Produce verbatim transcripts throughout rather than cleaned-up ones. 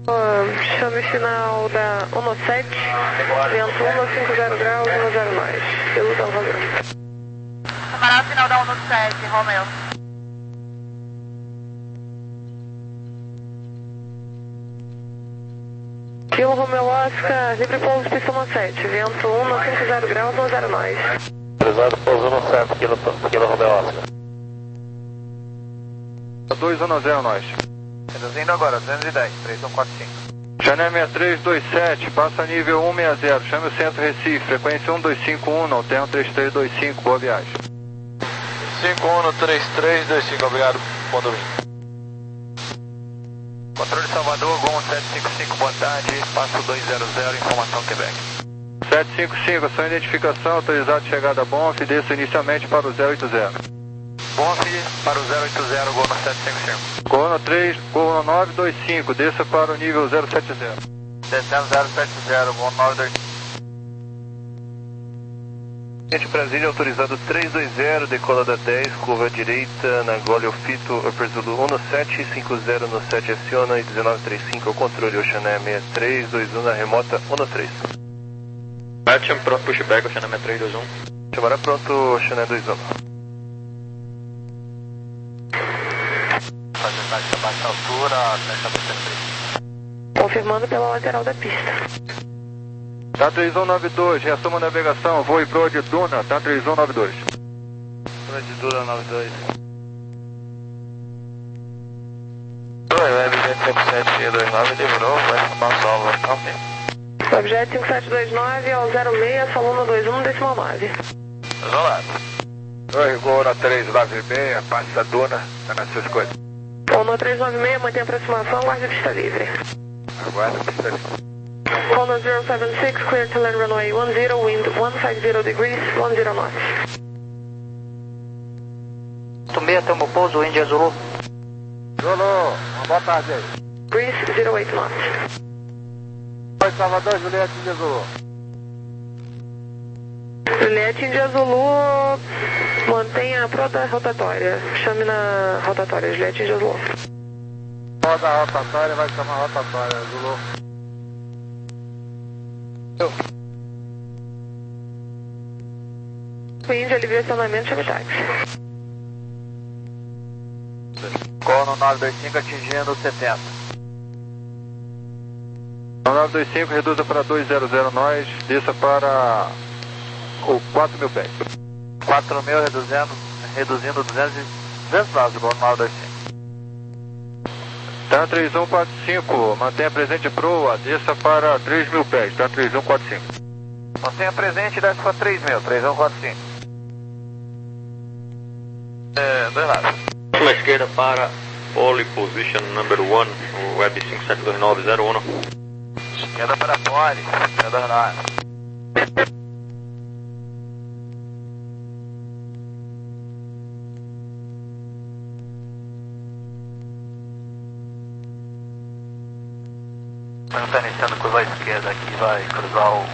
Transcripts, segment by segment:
Uh, chame final da um sete, vento um cinco zero graus, um zero nós. Pelo São Romeu. Camarada final da um sete, Romeu. Kilo Romeu Oscar, livre pouso pista um sete, vento um cinco zero graus, um zero nós. Cruzado pouso um sete, Kilo, Kilo Romeu Oscar. dois um zero nós. Reduzindo agora, duzentos e dez, três um quatro cinco. Chané seis três dois sete, passa nível um seis zero, chame o centro Recife, frequência um dois cinco um, alterno três três dois cinco, boa viagem. cinco um três três dois cinco, obrigado, bom domingo. Controle Salvador, Gol sete cinco cinco, boa tarde, passo dois zero zero, informação Quebec. sete cinco cinco, sua identificação, autorizado de chegada a Bonf, desça inicialmente para o zero oito zero. Bonf para o zero oito zero, Gol no sete cinco cinco. Gol no três, Gol no nove dois cinco, desça para o nível zero sete zero. Descendo zero sete zero, Gol nove dois cinco. Gente, Brasília autorizado três dois zero, decola da dez, curva direita, na Golfito, Upper Zulu um sete, cinco zero no sete, aciona e dezenove trinta e cinco, o controle Oceané seis três dois um na remota um três. Matcham pronto, pushback, Oceané seis três dois um. Chamara pronto, Oceané dois um. Fazer taxa baixa altura, taxa baixa Confirmando pela lateral da pista. Tá três um nove dois, reassuma a navegação, voo e proa de Duna, tá três um nove dois. Proa de Duna nove dois. Oi, Web cinco sete dois nove, livrou, vai tomar um salvo, ok. Objeto cinco sete dois nove ao zero seis, Salona dois um, decimal nove. Isolado. Oi, Gol na três nove seis, passa a Duna, tá nessas coisas. Gol três nove seis, mantém a aproximação, guarda a pista livre. Aguarda a pista livre. Honda zero seven six, clear to land runway one zero, wind one five zero degrees, one zero knots. Tumbia, tamo pouso, Índia Zulu. Zulu, uma boa tarde aí. Breeze zero eight knots. Oi, Salvador, Juliette Índia Zulu. Juliette Índia Zulu, mantenha a prota rotatória. Chame na rotatória, Juliette Índia Zulu. Roda a rotatória, vai chamar a rotatória, Zulu. Índia, livre acionamento, chame táxi. Gol no nove dois cinco, atingindo setenta. nove dois cinco, reduza para dois zero zero nós, desça para o quatro mil pés. quatro mil, reduzindo, reduzindo duzentos, duzentos nós, Gol no nove dois cinco. Tá três um quatro cinco, mantenha presente proa, desça para três mil pés, tá três um quatro cinco. Mantenha presente e desce para três mil, três um quatro cinco. É, dois lados. Uma esquerda para pole position number one, Web cinco sete dois nove zero um. Esquerda para pole, esquerda dois nove. Não está iniciando curva à esquerda aqui, vai cruzar o,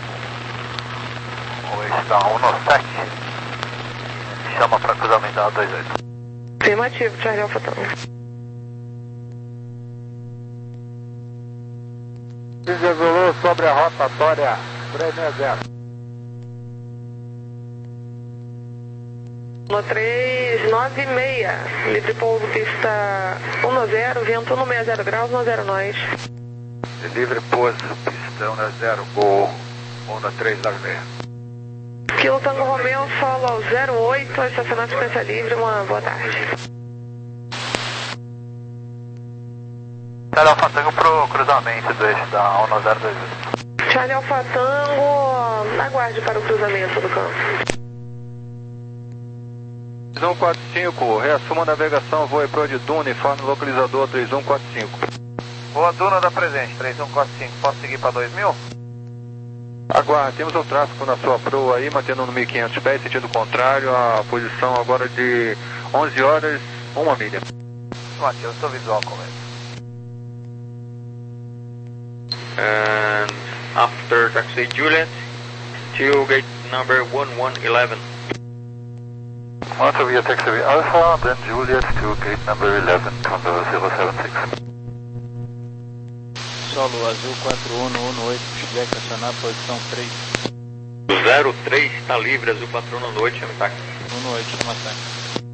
o eixo da um sete. Chama para cruzamento da dois oito. Afirmativo, Charlie Alpha Tango. Índia Zulu sobre a rotatória três seis zero. No três nove seis, livre pouso pista um zero, vento um seis zero graus, um zero nós. Livre pouso, pista um zero, Gol, Honda três nove seis. Kilo Tango Romeo, solo ao zero oito, estacionamento de pista livre, uma boa tarde. Charlie Alpha Tango pro cruzamento do eixo da um zero dois oito. Charlie Alpha Tango, aguarde para o cruzamento do campo. três um quatro cinco, reassuma a navegação, voo e proa de Duna, informe o localizador três um quatro cinco. Boa Duna da presente, três um quatro cinco, posso seguir para dois mil? Aguarde, temos o tráfego na sua proa aí, mantendo no mil e quinhentos pés, sentido contrário, a posição agora de onze horas, uma milha. Matheus, estou visual com ele. And after taxi Juliet to gate number one one eleven. After via taxi Alpha, then Juliet to gate number eleven, Condor zero seven six. Solo azul quatro um um oito, se tiver que acionar posição três. zero três está livre, azul quatro um um oito, chama táxi. um oito, chama táxi.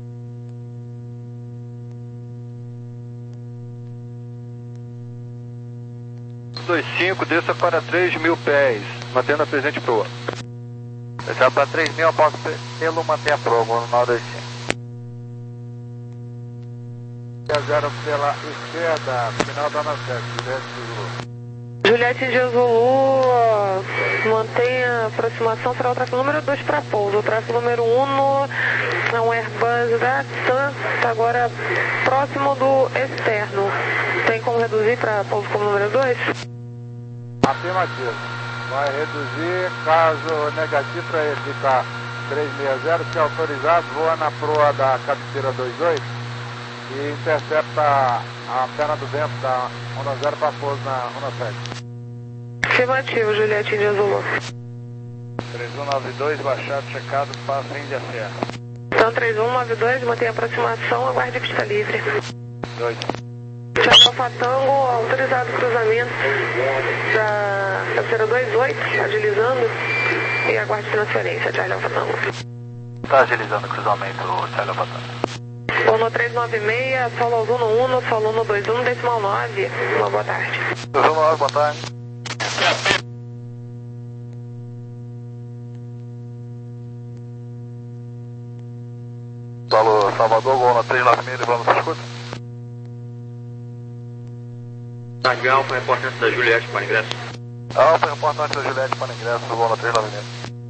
dois cinco, desça para três mil pés, mantendo a presente proa. Desça para três mil, após pelo manter a proa, no nove dois cinco. zero pela esquerda, final da nove sete, Juliette India Zulu, mantenha aproximação, será o tráfego número dois para pouso. O tráfego número um no, é um Airbus da TAM, está agora próximo do externo. Tem como reduzir para pouso como número dois? Afirmativo. Vai reduzir, caso negativo para ele ficar três seis zero, se autorizado, voa na proa da cabeceira dois dois e intercepta a perna do vento da um zero para pouso na um sete. Afirmativo, Juliette India Zulu. três um nove dois, baixado, checado, passa Índia Serra. Então três um nove dois, mantenha aproximação, aguarde pista livre. dois. Charlie Alfa Tango, autorizado cruzamento da cabeceira dois oito, agilizando e aguarde transferência, Charlie Alfa Tango. Está agilizando o cruzamento, Charlie Alfa Tango. Sono três nove seis, solo Uno um, solo Uno dois um, decimal nove, uma boa tarde. dois um nove, boa tarde. Alô, Salvador, Gol na três nove seis, levando para escuta. Tarde Alfa, reportante da Juliette para ingresso. Alfa, reportante da Juliette para ingresso, Gol na três nove seis.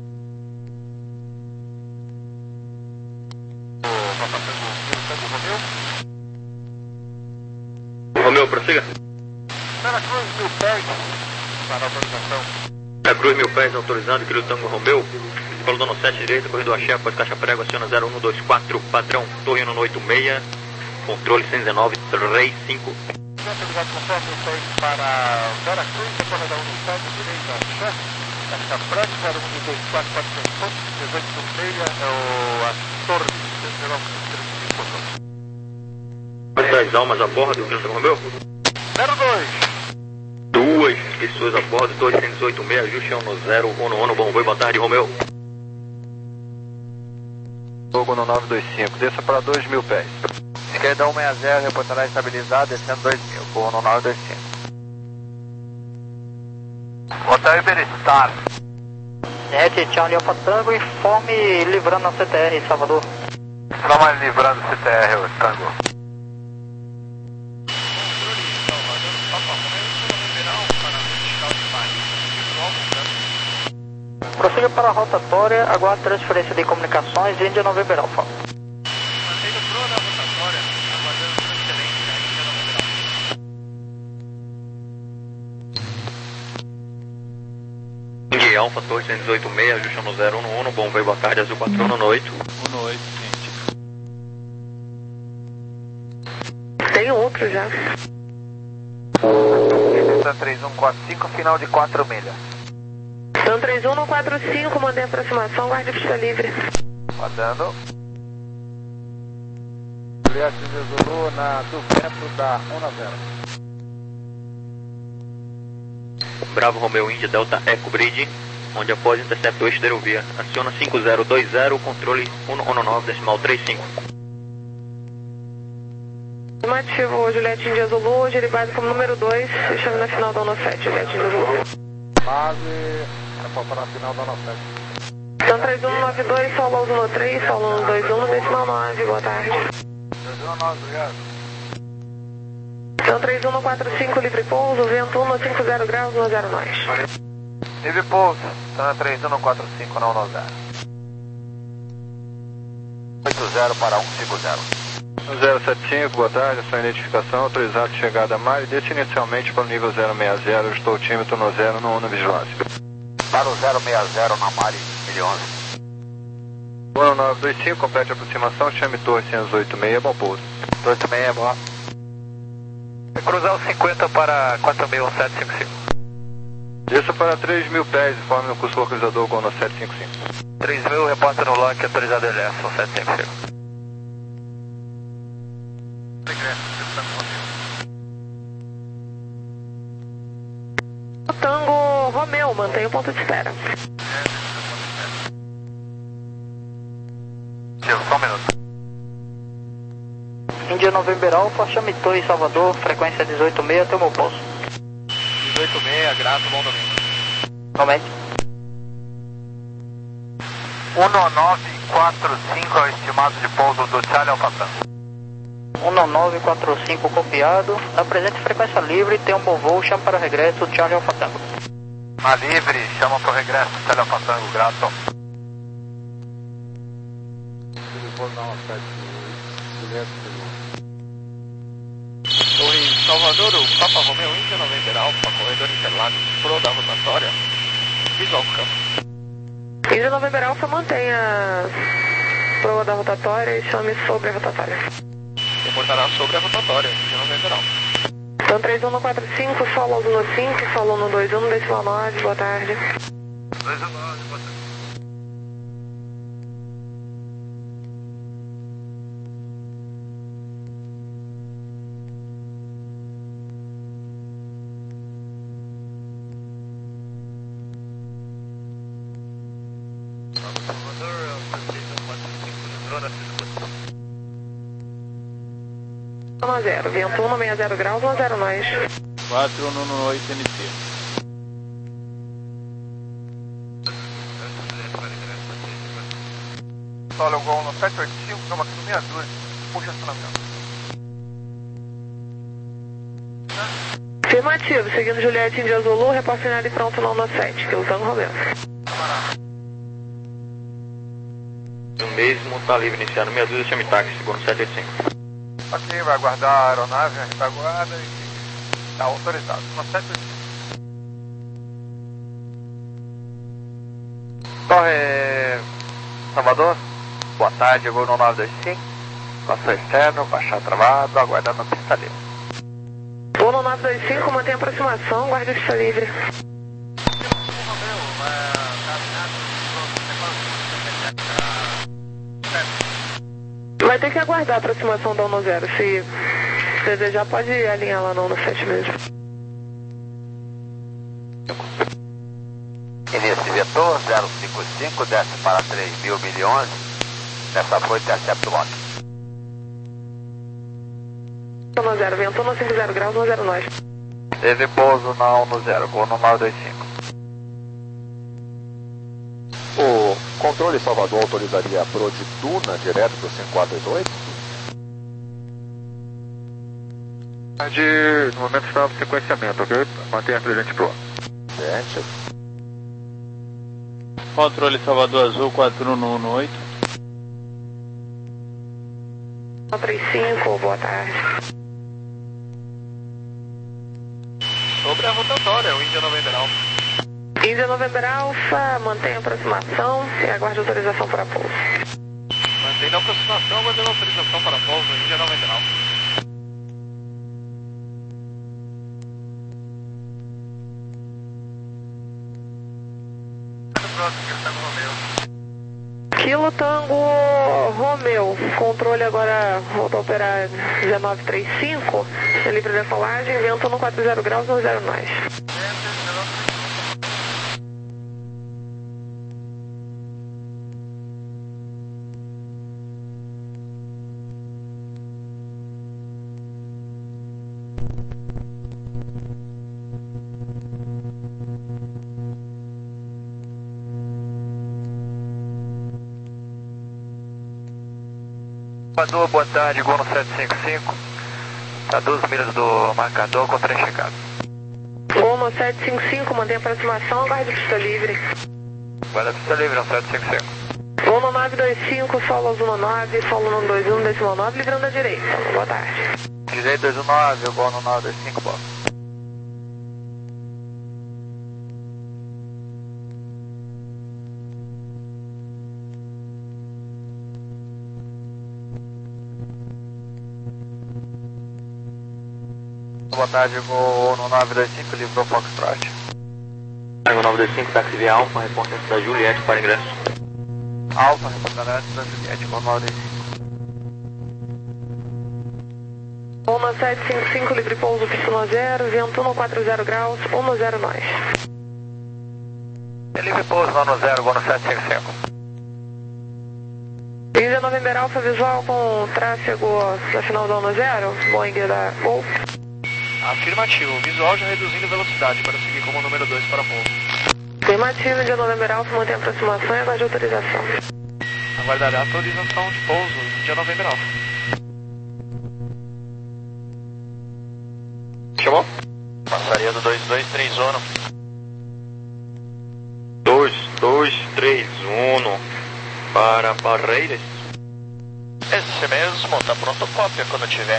Romeu, prossiga. Santa Cruz, mil pés, para autorização. Santa Cruz, mil pés, autorizado, Quilo Tango Romeu. Falou dono sete direita, corredor Axé, pós caixa prego, aciona zero um dois quatro, padrão, torre um oito seis, controle cento e dezenove, três cinco. Autorizado conforme mil pés para Vera Cruz, depois da um sete, direita, Axé, caixa prego, zero um dois quatro, quatro pontos, dezoito seis, é o a torre, cento e dezenove, três cinco. Das almas a bordo, Quilo Tango Romeu. zero dois. Duas pessoas a bordo, torre cento e dezoito seis, ajuste no zero um um, bom voo, boa tarde, Romeu. Logo no nove dois cinco, desça para dois mil pés. Esquerda um seis zero, reportará estabilizado, descendo dois mil, voo no nove dois cinco. Hotel Iberestar. sete, Charlie Alfa Tango, informe livrando a C T R, Salvador. Não mais livrando C T R, o Tango. Prossiga para a rotatória, aguarde transferência de comunicações, Índia November Alfa. Mantenha o proa na rotatória, aguardando transferência, Índia November Alfa. Índia Alfa, torre cento e dezoito seis, ajuste no zero um um, bom voo, boa tarde, azul quatro um um oito. um oito, gente. Tem outro já. três um quatro cinco, final de quatro milhas. Então três um no quatro cinco, mantenha aproximação, guarde pista livre. Guardando. Juliette Zulu na do vento da um zero. Bravo Romeu Índia Delta Eco Bridge, onde após interceptor esterovia, aciona cinco zero dois zero, controle um um nove, decimal três cinco. Afirmativo, Juliette India Zulu, gire base como número dois, fechando na final da um sete, Juliette India Zulu. Base, reportar na final da um sete. Então três um nove dois, solo um três, solo um dois um, decimal nove, boa tarde. três um nove, obrigado. Então três um no quatro cinco, livre pouso, vento um no cinco zero graus, no zero nós. Livre pouso, está na três um no quatro cinco, não no zero. oito zero para um cinco zero. zero sete cinco, boa tarde, sua identificação, autorizado de chegada a Mari, desce inicialmente para o nível zero seis zero, estou o tímetro no zero no um no vigilância. Para o zero seis zero na Mari, mil onze. um nove dois cinco, complete a aproximação, chame torre cento e dezoito seis, bom pouso. oito seis é bom. Cruzar o cinquenta para quatro mil sete cinco cinco. Desça para três mil pés, informe no curso localizador Gol no sete cinco cinco. três mil, repórter no L A C, autorizado L S, sete cinco cinco. Tango Romeu, mantenha o ponto de espera. Só um minuto. Índia November Alpha, chame Torre Salvador, frequência dezoito seis, tem o meu posto. dezoito seis, grato, bom domingo. Aumente. um nove quatro cinco é o estimado de pouso do Charlie Alpha Tango. um nove quatro cinco copiado, na presente frequência livre, tem um bom voo, chama para o regresso, Charlie Alpha Tango. Na livre, chama para o regresso, Charlie Alpha Tango, grato. Torre Salvador, o Papa Romeu, Índia November Alpha, corredor Interlagos, pro da rotatória, visual campo. Índia November Alpha, mantenha a proa da rotatória e chame sobre a rotatória. Reportará sobre a rotatória, Índia November Alpha. Então três um quatro cinco, solo um cinco, solo um dois um, decimal nove, boa tarde. dois um nove, boa tarde. um zero, vento um, sessenta zero graus, um zero nós. quatro um oito N T. Solo Gol no sete oito cinco, cama aqui no sessenta e dois, puxa acionamento. Afirmativo, seguindo Juliette Índia Zulu, reporte final e pronto no no sete, que é o Tango Romeu. O mesmo, tá livre iniciando meia dúzia, chame táxi, segundo sete oito cinco. Ok, vai aguardar a aeronave, a retaguarda e está autorizado. No sete oito cinco. Torre Salvador, boa tarde, Gol no nove dois cinco. Passou externo, baixar travado, aguardando a pista livre. Gol no nove dois cinco, mantém a aproximação, guarde a pista livre. Vai ter que aguardar a aproximação da um zero. Se desejar, pode alinhar lá no sete mesmo. Início vetor zero cinco cinco, desce para três mil milhões. Nessa foi intercepto lock. um zero, vento um, cinquenta graus, um zero nós. Teve pouso na um zero, Gol no nove dois cinco. O controle Salvador autorizaria a Pro de Duna direto para o cinco quatro dois oito? De, no momento está no sequenciamento, ok? Mantenha presente Pro. Gente. Controle Salvador Azul quatro um um oito. três cinco, boa tarde. Sobre a rotatória, o Índia November Alpha. Índia November Alpha, mantenha a aproximação e aguarde autorização para pouso. Mantendo a aproximação, aguardando a autorização para pouso, Índia November Alpha. Kilo Tango Romeu, controle agora volta a operar dezenove trinta e cinco, livre de decolagem, vento no quatro graus, um zero nós. Salvador, boa tarde, Gol no sete cinco cinco. Está doze milhas do marcador com trem checado. Gol no sete cinco cinco, mantém a aproximação, aguarde pista livre. Guarda pista livre no sete cinco cinco. Gol no nove dois cinco, solo um nove, solo um dois um, decimal nove, livrando a direita. Boa tarde. Direito dois um nove, Gol no nove dois cinco, boa. Boa tarde, Gol no nove dois cinco, livrou Foxtrot. Tango nove dois cinco, táxi via Alfa, reporte da Juliette para ingresso. Alfa, reportante da Juliette, Gol nove dois cinco. Gol no sete cinco cinco, livre pouso, pista um zero, vento um quatro zero graus, um zero nós. Livre pouso, um zero, gol no sete cinco cinco. Índia November Alpha, visual com tráfego da final da um zero, Boeing da Gol. Afirmativo, visual já reduzindo velocidade para seguir como número dois para pouso. Afirmativo, Índia November Alpha, mantém a aproximação e aguarde autorização. Aguardará autorização de pouso, Índia November Alpha. Chamou? Passaria do dois dois três um. dois dois três um para Barreiras. Esse mesmo, tá pronto cópia quando tiver.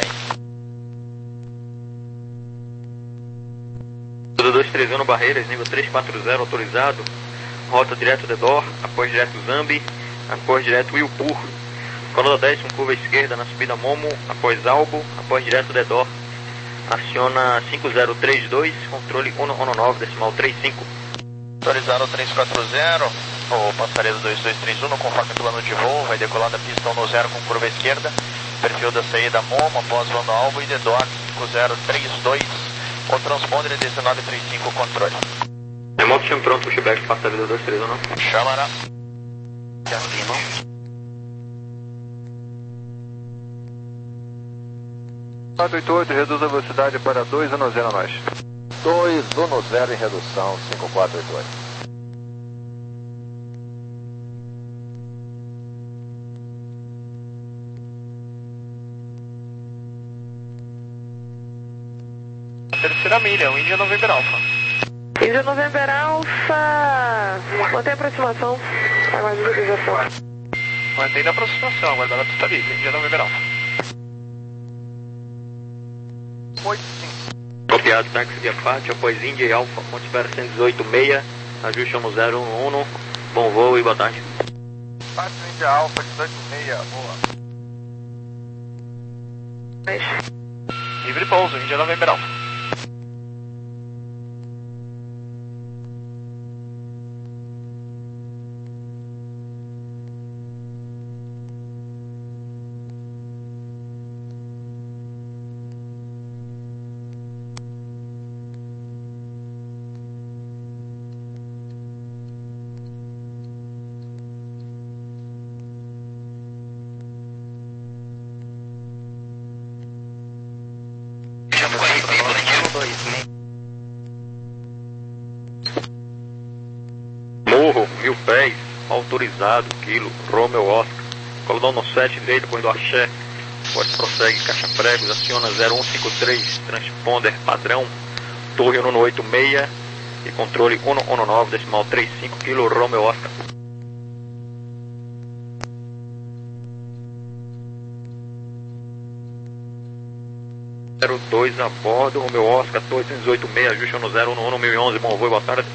dois dois três um Barreiras, nível três quatro zero autorizado. Rota direto Dedor, apoio direto Zambi, apoio direto Wilpur. Coluna dez com curva esquerda na subida Momo, após Albo, apoio direto Dedor. Aciona cinco zero três dois, controle um um nove, decimal trinta e cinco. Autorizado três quatro zero, o passaredo dois dois três um, conforme plano de voo, vai decolar da pista um zero com curva esquerda, perfil da saída Momo, após Vando Albo e Dedor cinco zero três dois, o transponder dezenove trinta e cinco, controle. Remoto chame pronto, pushback, passaredo dois três um. Chamará. quatro oito oito, reduz a velocidade para dois um zero nós. dois um zero em redução, cinco quatro oito oito. Terceira milha, o Índia November Alpha. Índia November Alpha, mantém a aproximação, aguarde autorização. Mantendo a aproximação, aguardando a pista livre, Índia November Alpha. Copiado, táxi de Apache, após Índia e Alfa, ponte espera cento e dezoito seis, ajuste um zero um um, bom voo e boa tarde. Apache Índia Alfa, dezoito seis, boa. Livre pouso, Índia November Alpha. Morro, mil pés, autorizado, quilo, Romeo Oscar, colodão no sete, direita, corredor Axé, pode prossegue, caixa pregos, aciona zero um cinco três, transponder padrão, torre um oito seis e controle um um nove, decimal trinta e cinco, quilo, Romeo Oscar. zero dois a bordo, Romeo Oscar, torre cento e dezoito seis, ajuste um zero um um, mil e onze, bom voo e boa tarde.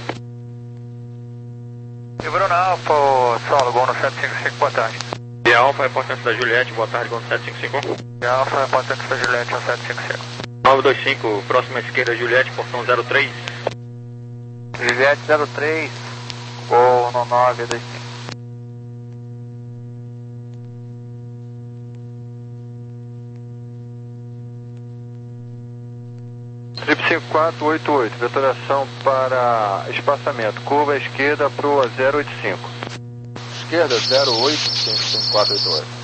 Bruno Alfa, solo, gol no sete cinco cinco, boa tarde. E Alfa, reportante da Juliette, boa tarde, gol no sete cinco cinco. E Alfa, reportante da Juliette, no sete cinco cinco. nove dois cinco, próxima esquerda, Juliette, portão zero três. Juliette zero três, gol no nove dois cinco. Trip cinco quatro oito oito, vetoração para espaçamento, curva à esquerda para o zero oito cinco. Esquerda zero oito cinco cinco quatro oito oito.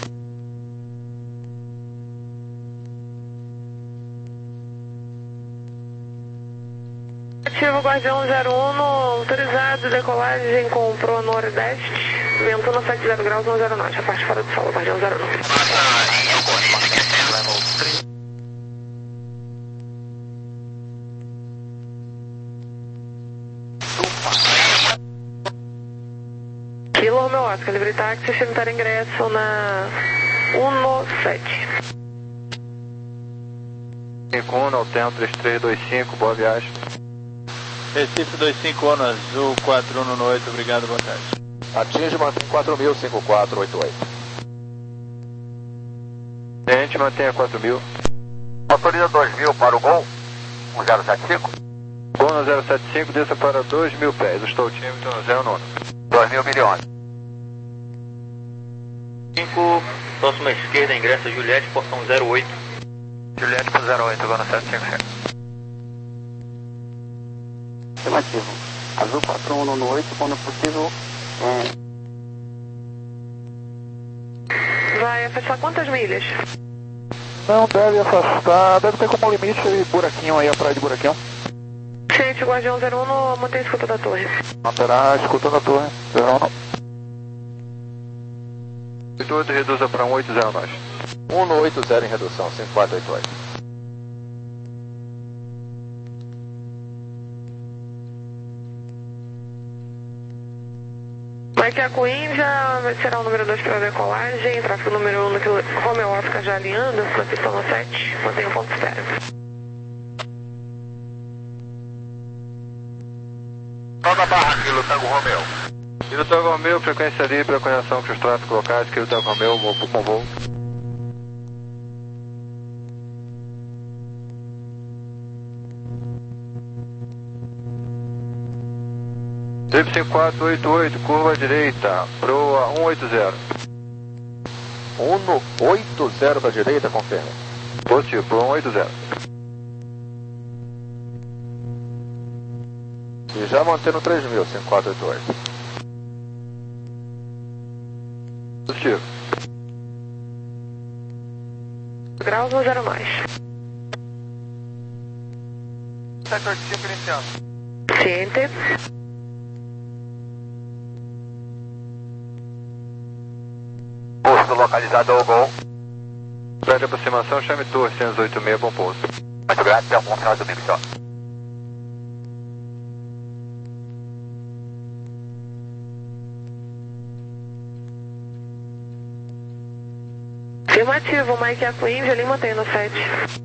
Ativo Guardião zero um, autorizado, decolagem com Pro Nordeste, vento no sete zero graus, um zero norte, a parte fora do solo, Guardião zero um. Kilo Romeo Oscar, livre táxi, cemitério ingresso na um sete. cinco um, Alten três três dois cinco, boa viagem. Recife dois cinco um, Azul quatro um oito, obrigado, boa tarde. Atinge e mantém quatro mil, cinco quatro oito oito. Tente, mantenha quatro mil. Autoriza dois mil para o gol, um zero sete cinco. Gol no zero sete cinco, desça para dois mil pés, estou o time no zero nove. dois mil milhões. cinco, próxima esquerda, ingressa Juliette, portão zero oito. Juliette para zero oito, agora no sete cinco cinco. Afirmativo. Azul quatro um no oito, quando possível. É... Vai afastar quantas milhas? Não deve afastar, deve ter como limite buraquinho aí, a praia de buraquinho. Gente, Guardião zero um, mantém a escuta da torre. Manterá a escuta da torre, zero um. oito oito reduza para um oito zero nós. um no oito zero em redução, cinco quatro oito oito. Mike Eco Índia, será o número dois para a decolagem, tráfego número um no quilo, Romeo Oscar já alinhando, na pista no sete, mantenha o ponto zero. Toda barra, Kilo Tango Romeo. Kilo Tango Romeo, frequência livre, a conexão com os tráficos locais, Kilo Tango Romeo, voo com voo. Trip cinco quatro oito oito, curva direita, proa um oito zero. um no oito zero para a direita, confirma. Positivo, proa um oito zero. E já mantendo três mil, cinco quatro oito oito. Positivo. Graus ou zero mais. sete oito cinco iniciando. Ciente. Posto localizado ao gol. Prédio de aproximação, chame torre cento e oito seis, bom pouso. Muito grato, é um bom final de domingo, só. Afirmativo, Mike Eco Índia, ali mantém no sete.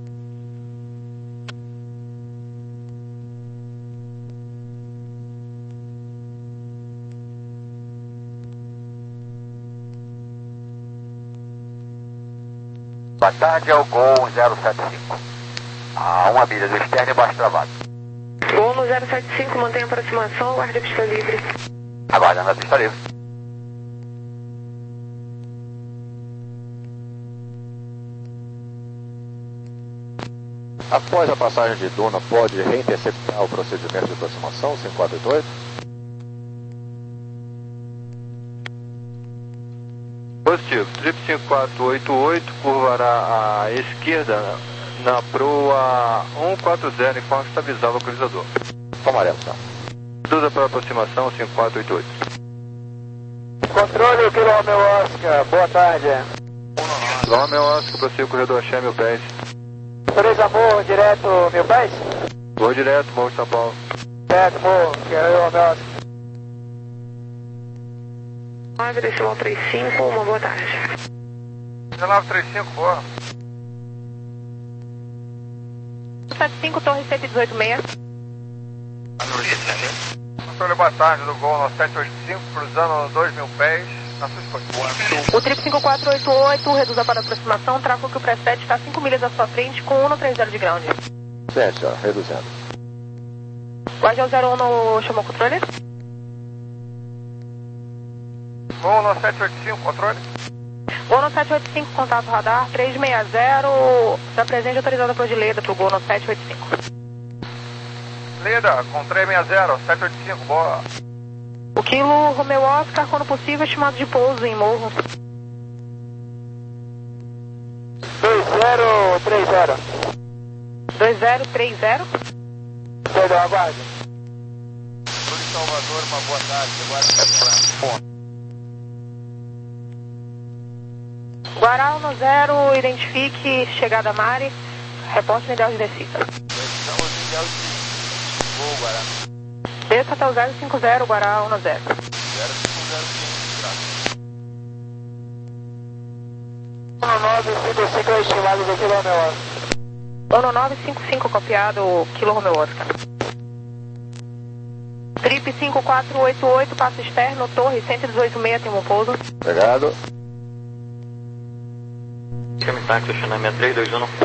Boa tarde, é o Gol zero sete cinco. A uma milha do externo e baixo travado. Gol no zero sete cinco, mantém a aproximação, guarde a pista livre. Aguardando a pista livre. Após a passagem de Duna, pode reinterceptar o procedimento de aproximação, cinco quatro oito oito? Positivo, Trip cinco quatro oito oito, curvará à esquerda na proa um quatro zero, informe que estabilizava o cruzador. Amarelo, tá? Reduza para aproximação, cinco quatro oito oito. Controle, Kilo Romeo Oscar, boa tarde. Romeo Oscar, prossiga o corredor Axé, mil pés. três Amor, direto, mil pés? Vou direto, Morro de São Paulo. Certo, Morro, que é o Romeo Oscar. nove, decimal trinta e cinco, uma boa tarde. dezenove trinta e cinco, boa. sete cinco, torre cento e dezoito seis. Controle, boa tarde, do Gol no sete oito cinco, cruzando dois mil pés, na sua escolha. O Trip cinco quatro oito oito, reduza para aproximação, tráfego que o pré-sete está cinco milhas à sua frente com um no trinta de ground. Sete, ó, reduzindo. Guardião zero um no chamou controle. Gol no sete oito cinco, controle. Gol no sete oito cinco, contato radar, três seis zero, da presente autorizada por de Leda para o Gol no sete oito cinco. Leda, com três seis zero, sete oito cinco, boa. O Kilo Romeo Oscar, quando possível, estimado de pouso em morro. dois zero três zero. dois zero três zero. Perdão, aguarde. Sul de Salvador, uma boa tarde, aguarde. Guará um zero, identifique chegada a Mari, reporte no ideal de descida. Estamos em ideal de voo, Guará. Desça até o zero cinco zero, Guará um zero. zero cinco zero cinco, um nove cinco cinco é estimado do Kilo Romeo Oscar. um nove cinco cinco, copiado, Kilo Romeo Oscar. Trip cinco quatro oito oito, passo externo, torre cento e dezoito seis, tem um pouso. Obrigado. Chame táxi, estacionamento três dois um.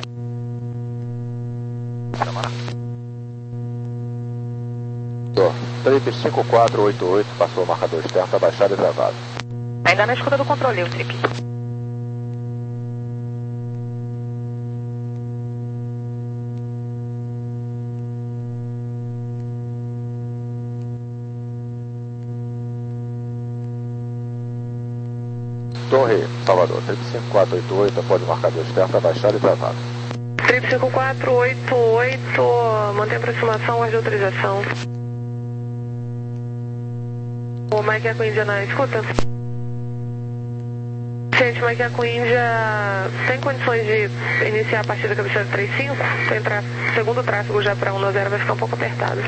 Tô. Trip cinco quatro oito oito, passou o marcador externo, está baixado e travado. Ainda na escuta do controle, o Trip. Torre, Salvador, três cinco quatro oito oito, pode marcador externo para baixar e travado. três cinco quatro oito oito, mantém aproximação, guarde autorização. O Mike Eco India na escuta? Gente, Mike Eco India tem condições de iniciar a partir da cabeceira três cinco? Tem tra segundo tráfego já para um no zero, vai ficar um pouco apertado.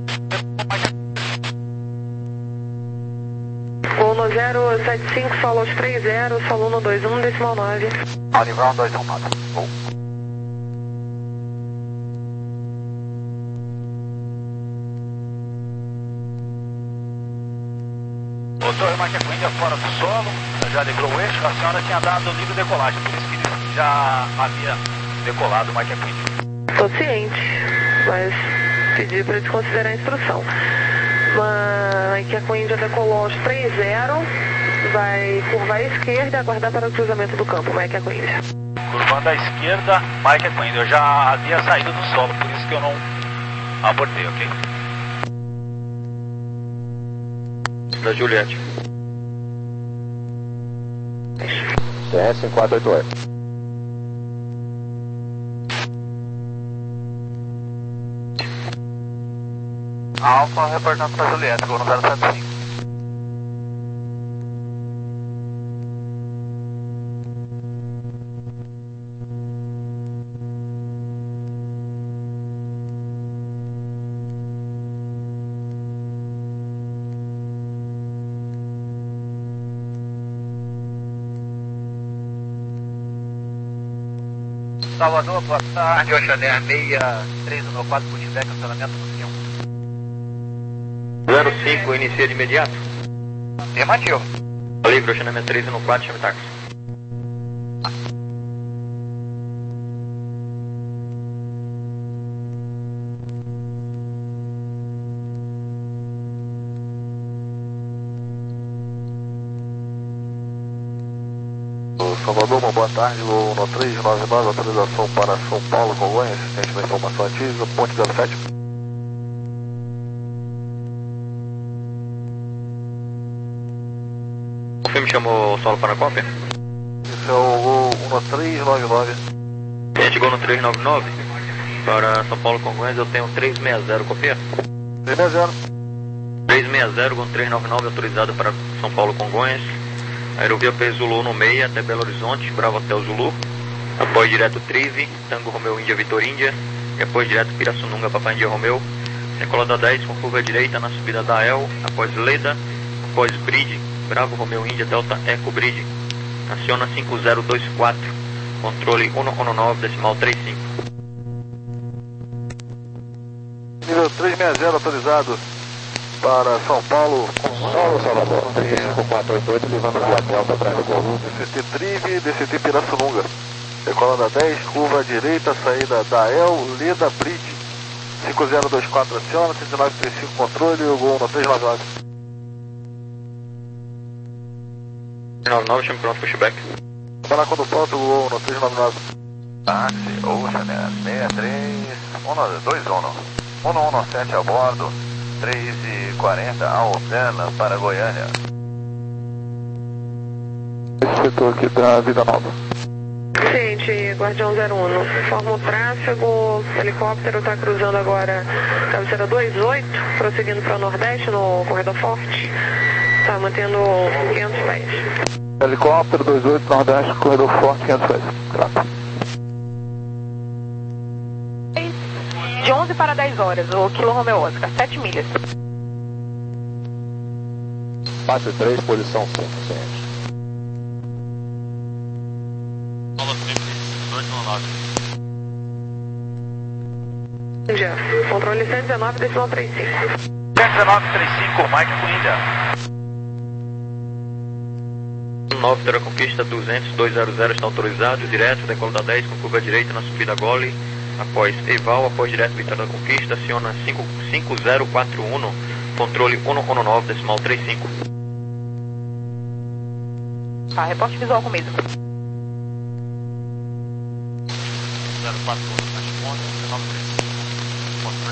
um no zero sete cinco, solo aos três zero, solo um no dois um, decimal nove. Oliver um dois um nove. O Torre Mike Eco India fora do solo, já livrou o eixo, a senhora tinha dado livre decolagem, por isso que já havia decolado o Mike Eco India. Estou ciente, mas pedi para desconsiderar a instrução. Mike Eco India decolou aos três zero, vai curvar à esquerda e aguardar para o cruzamento do campo, Mike Eco India. Curvando à esquerda, Mike Eco India, eu já havia saído do solo, por isso que eu não abortei, ok? Da Juliette. C R cinco quatro oito oito. Alfa reportando para Juliette, vou no zero sete cinco. Salvador, boa tarde, Oxané, seis três um quatro, pushback, cancelamento do cinco. zero cinco, inicia de imediato. Afirmativo. Livre, Oxané três um quatro, chame táxi. Salvador, uma boa tarde, o no três nove nove, autorização para São Paulo, Congonhas, assistente da informação antiga, ponte zero sete. O filme chamou solo para a cópia? Esse é o um no três nove nove. A gente chegou no três nove nove, para São Paulo, Congonhas, eu tenho três seis zero, copia? três seis zero. três seis zero, com três nove nove, autorizado para São Paulo, Congonhas. Aerovia P Zulu no meio até Belo Horizonte, Bravo até o Zulu. Apoio direto Trive, Tango Romeu Índia Vitor Índia. E apoio direto Pirassununga Papai Índia Romeu. Decola da dez com curva direita na subida da El. Após Leda, após Bridge, Bravo Romeu Índia Delta Eco Bridge. Aciona cinco zero dois quatro, controle um um nove, decimal trinta e cinco. Nível três seis zero autorizado para São Paulo, Solo, Salvador, três cinco quatro oito oito, levando via Delta atrás do Golu. D C T Trive, D C T Pirassununga. Decolando a dez, curva à direita, saída da El, Leda Bridge. cinco zero dois quatro aciona, trinta e nove trinta e cinco controle, o Gol no três nove nove. três nove nove, chame pronto, pushback. Para quando pronto, o Gol no três nove nove. Táxi, Oceaner, seis três um dois um, um um sete a bordo. três e quarenta, Altana para Goiânia. Esse setor aqui da Vida Nova. Gente, Guardião zero um, forma o tráfego, o helicóptero está cruzando agora cabeceira dois oito, prosseguindo para o Nordeste no Corredor Forte, está mantendo quinhentos pés. Helicóptero dois oito, Nordeste, Corredor Forte, quinhentos pés. Trato. De onze para dez horas, o Kilo Romeo Oscar, sete milhas. Faixa três, posição cinco, ciente. Índia, controle cento e dezenove, decimal trinta e cinco. cento e dezenove trinta e cinco, Mike Eco India. nove, Terra Conquista duzentos, duzentos está autorizado, direto, decola da dez com curva direita na subida Gole. Após Eval, após direto Vitória da Conquista, aciona cinco zero quatro um, controle um um nove, decimal trinta e cinco. Tá, reporte visual comigo. zero quatro um.